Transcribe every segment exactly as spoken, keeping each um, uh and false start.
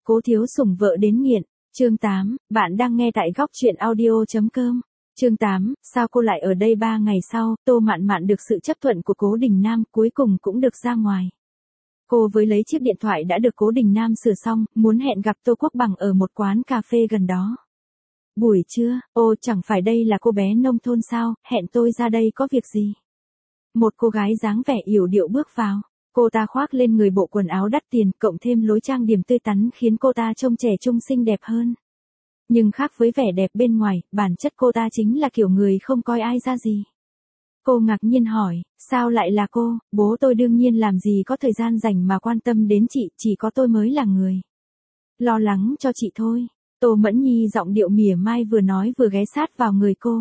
Cố thiếu sủng vợ đến nghiện. Chương tám, bạn đang nghe tại góc truyện audio.com. Chương tám, sao cô lại ở đây ba ngày sau, Tô Mạn Mạn được sự chấp thuận của Cố Đình Nam, cuối cùng cũng được ra ngoài. Cô với lấy chiếc điện thoại đã được Cố Đình Nam sửa xong, muốn hẹn gặp Tô Quốc Bằng ở một quán cà phê gần đó. Buổi trưa, ô chẳng phải đây là cô bé nông thôn sao, hẹn tôi ra đây có việc gì? Một cô gái dáng vẻ yểu điệu bước vào. Cô ta khoác lên người bộ quần áo đắt tiền, cộng thêm lối trang điểm tươi tắn khiến cô ta trông trẻ trung xinh đẹp hơn. Nhưng khác với vẻ đẹp bên ngoài, bản chất cô ta chính là kiểu người không coi ai ra gì. Cô ngạc nhiên hỏi, sao lại là cô, bố tôi đương nhiên làm gì có thời gian rảnh mà quan tâm đến chị, chỉ có tôi mới là người lo lắng cho chị thôi. Tô Mẫn Nhi giọng điệu mỉa mai vừa nói vừa ghé sát vào người cô.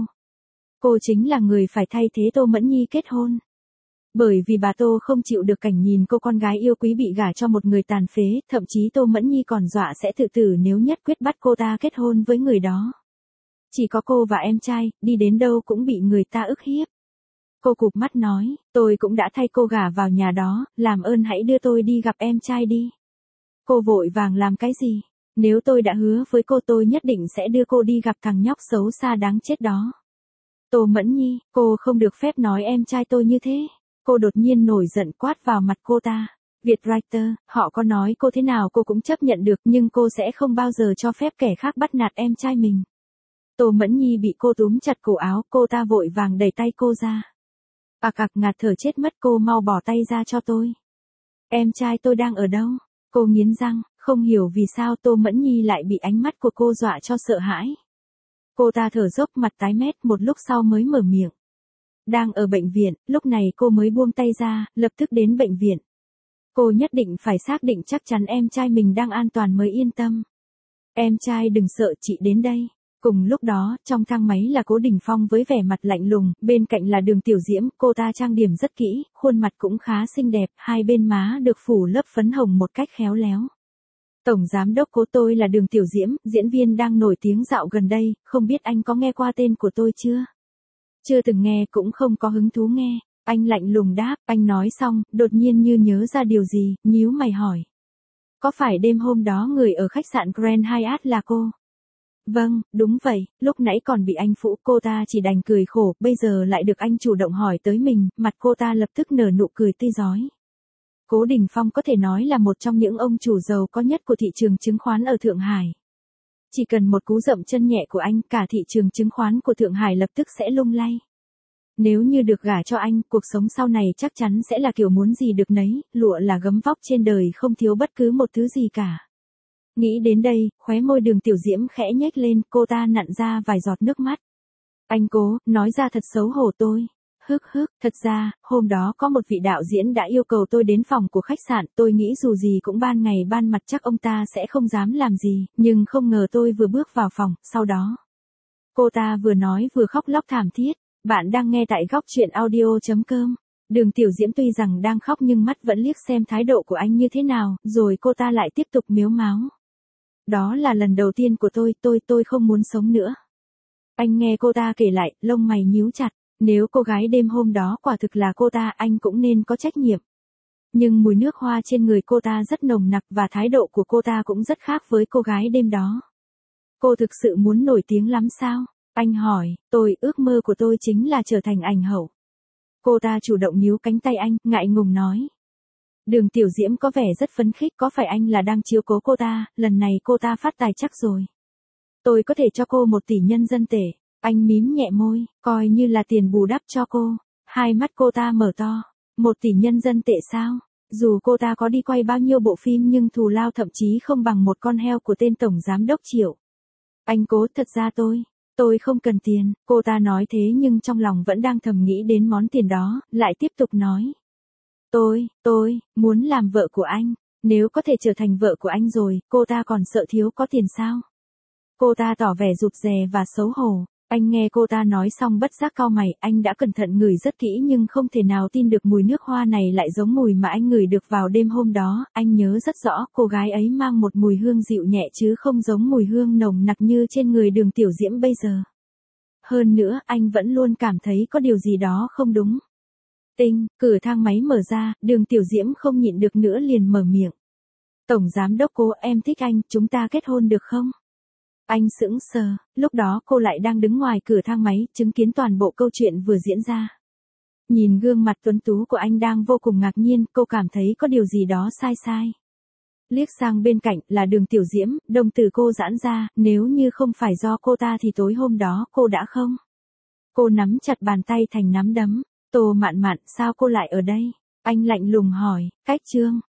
Cô chính là người phải thay thế Tô Mẫn Nhi kết hôn. Bởi vì bà Tô không chịu được cảnh nhìn cô con gái yêu quý bị gả cho một người tàn phế, thậm chí Tô Mẫn Nhi còn dọa sẽ tự tử nếu nhất quyết bắt cô ta kết hôn với người đó. Chỉ có cô và em trai, đi đến đâu cũng bị người ta ức hiếp. Cô cụp mắt nói, tôi cũng đã thay cô gả vào nhà đó, làm ơn hãy đưa tôi đi gặp em trai đi. Cô vội vàng làm cái gì? Nếu tôi đã hứa với cô tôi nhất định sẽ đưa cô đi gặp thằng nhóc xấu xa đáng chết đó. Tô Mẫn Nhi, cô không được phép nói em trai tôi như thế. Cô đột nhiên nổi giận quát vào mặt cô ta. Vietwriter, họ có nói cô thế nào cô cũng chấp nhận được nhưng cô sẽ không bao giờ cho phép kẻ khác bắt nạt em trai mình. Tô Mẫn Nhi bị cô túm chặt cổ áo, cô ta vội vàng đẩy tay cô ra. Ạc ạc ngạt thở chết mất, cô mau bỏ tay ra cho tôi. Em trai tôi đang ở đâu? Cô nghiến răng, không hiểu vì sao Tô Mẫn Nhi lại bị ánh mắt của cô dọa cho sợ hãi. Cô ta thở dốc mặt tái mét một lúc sau mới mở miệng. Đang ở bệnh viện, lúc này cô mới buông tay ra, lập tức đến bệnh viện. Cô nhất định phải xác định chắc chắn em trai mình đang an toàn mới yên tâm. Em trai đừng sợ, chị đến đây. Cùng lúc đó, trong thang máy là Cố Đình Phong với vẻ mặt lạnh lùng, bên cạnh là Đường Tiểu Diễm, cô ta trang điểm rất kỹ, khuôn mặt cũng khá xinh đẹp, hai bên má được phủ lớp phấn hồng một cách khéo léo. Tổng giám đốc Cố, tôi là Đường Tiểu Diễm, diễn viên đang nổi tiếng dạo gần đây, không biết anh có nghe qua tên của tôi chưa? Chưa từng nghe, cũng không có hứng thú nghe. Anh lạnh lùng đáp, anh nói xong, đột nhiên như nhớ ra điều gì, nhíu mày hỏi. Có phải đêm hôm đó người ở khách sạn Grand Hyatt là cô? Vâng, đúng vậy, lúc nãy còn bị anh phũ, cô ta chỉ đành cười khổ, bây giờ lại được anh chủ động hỏi tới mình, mặt cô ta lập tức nở nụ cười tươi rói. Cố Đình Phong có thể nói là một trong những ông chủ giàu có nhất của thị trường chứng khoán ở Thượng Hải. Chỉ cần một cú dậm chân nhẹ của anh, cả thị trường chứng khoán của Thượng Hải lập tức sẽ lung lay. Nếu như được gả cho anh, cuộc sống sau này chắc chắn sẽ là kiểu muốn gì được nấy, lụa là gấm vóc trên đời không thiếu bất cứ một thứ gì cả. Nghĩ đến đây, khóe môi Đường Tiểu Diễm khẽ nhếch lên, cô ta nặn ra vài giọt nước mắt. Anh Cố, nói ra thật xấu hổ tôi. Hức hức, thật ra, hôm đó có một vị đạo diễn đã yêu cầu tôi đến phòng của khách sạn, tôi nghĩ dù gì cũng ban ngày ban mặt chắc ông ta sẽ không dám làm gì, nhưng không ngờ tôi vừa bước vào phòng, sau đó. Cô ta vừa nói vừa khóc lóc thảm thiết. Bạn đang nghe tại góc truyện audio.com. Đường Tiểu Diễm tuy rằng đang khóc nhưng mắt vẫn liếc xem thái độ của anh như thế nào, rồi cô ta lại tiếp tục miếu máo. Đó là lần đầu tiên của tôi, tôi, tôi không muốn sống nữa. Anh nghe cô ta kể lại, lông mày nhíu chặt. Nếu cô gái đêm hôm đó quả thực là cô ta, anh cũng nên có trách nhiệm. Nhưng mùi nước hoa trên người cô ta rất nồng nặc và thái độ của cô ta cũng rất khác với cô gái đêm đó. Cô thực sự muốn nổi tiếng lắm sao? Anh hỏi, tôi, ước mơ của tôi chính là trở thành ảnh hậu. Cô ta chủ động níu cánh tay anh, ngại ngùng nói. Đường Tiểu Diễm có vẻ rất phấn khích, có phải anh là đang chiếu cố cô ta, lần này cô ta phát tài chắc rồi. Tôi có thể cho cô một tỷ nhân dân tệ. Anh mím nhẹ môi, coi như là tiền bù đắp cho cô. Hai mắt cô ta mở to. Một tỷ nhân dân tệ sao? Dù cô ta có đi quay bao nhiêu bộ phim nhưng thù lao thậm chí không bằng một con heo của tên tổng giám đốc Triệu. Anh Cố, thật ra tôi, tôi không cần tiền. Cô ta nói thế nhưng trong lòng vẫn đang thầm nghĩ đến món tiền đó, lại tiếp tục nói. Tôi, tôi, muốn làm vợ của anh. Nếu có thể trở thành vợ của anh rồi, cô ta còn sợ thiếu có tiền sao? Cô ta tỏ vẻ rụt rè và xấu hổ. Anh nghe cô ta nói xong bất giác cau mày, anh đã cẩn thận ngửi rất kỹ nhưng không thể nào tin được mùi nước hoa này lại giống mùi mà anh ngửi được vào đêm hôm đó, anh nhớ rất rõ cô gái ấy mang một mùi hương dịu nhẹ chứ không giống mùi hương nồng nặc như trên người Đường Tiểu Diễm bây giờ. Hơn nữa, anh vẫn luôn cảm thấy có điều gì đó không đúng. Tinh, cửa thang máy mở ra, Đường Tiểu Diễm không nhịn được nữa liền mở miệng. Tổng giám đốc Cố, em thích anh, chúng ta kết hôn được không? Anh sững sờ, lúc đó cô lại đang đứng ngoài cửa thang máy, chứng kiến toàn bộ câu chuyện vừa diễn ra. Nhìn gương mặt tuấn tú của anh đang vô cùng ngạc nhiên, cô cảm thấy có điều gì đó sai sai. Liếc sang bên cạnh là Đường Tiểu Diễm, đồng tử cô giãn ra, nếu như không phải do cô ta thì tối hôm đó cô đã không. Cô nắm chặt bàn tay thành nắm đấm. Tô Mạn Mạn, sao cô lại ở đây? Anh lạnh lùng hỏi, cách Trương.